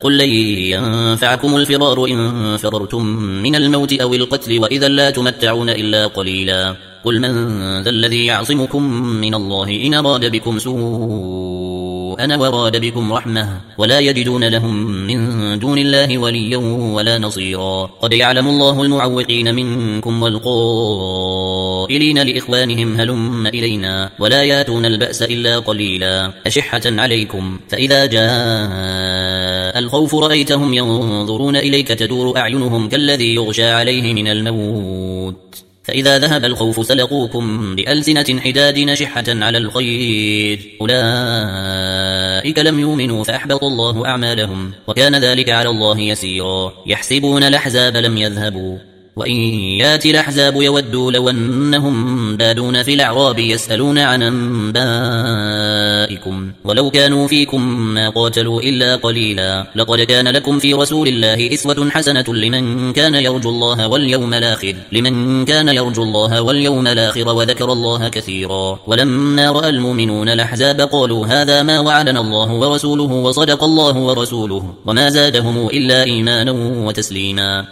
قل لن ينفعكم الفرار إن فررتم من الموت أو القتل وإذا لا تمتعون إلا قليلا قل من ذا الذي يعصمكم من الله إن أراد بكم سوءا وراد بكم رحمة ولا يجدون لهم من دون الله وليا ولا نصيرا قد يعلم الله المعوقين منكم والقائلين لإخوانهم هلم إلينا ولا ياتون البأس إلا قليلا أشحة عليكم فإذا جاء الخوف رأيتهم ينظرون إليك تدور أعينهم كالذي يغشى عليه من الموت فإذا ذهب الخوف سلقوكم بألسنة حداد نشحة على الخير أولئك لم يؤمنوا فأحبط الله أعمالهم وكان ذلك على الله يسيرا يحسبون الأحزاب لم يذهبوا وإن ياتي الأحزاب يودوا لو أنهم بادون في الأعراب يسألون عن أنبائكم ولو كانوا فيكم ما قاتلوا إلا قليلا لقد كان لكم في رسول الله إسوة حسنة لمن كان يرجو الله واليوم الآخر وذكر الله كثيرا ولما رأى المؤمنون الأحزاب قالوا هذا ما وعدنا الله ورسوله وصدق الله ورسوله وما زادهم إلا إيمانا وتسليما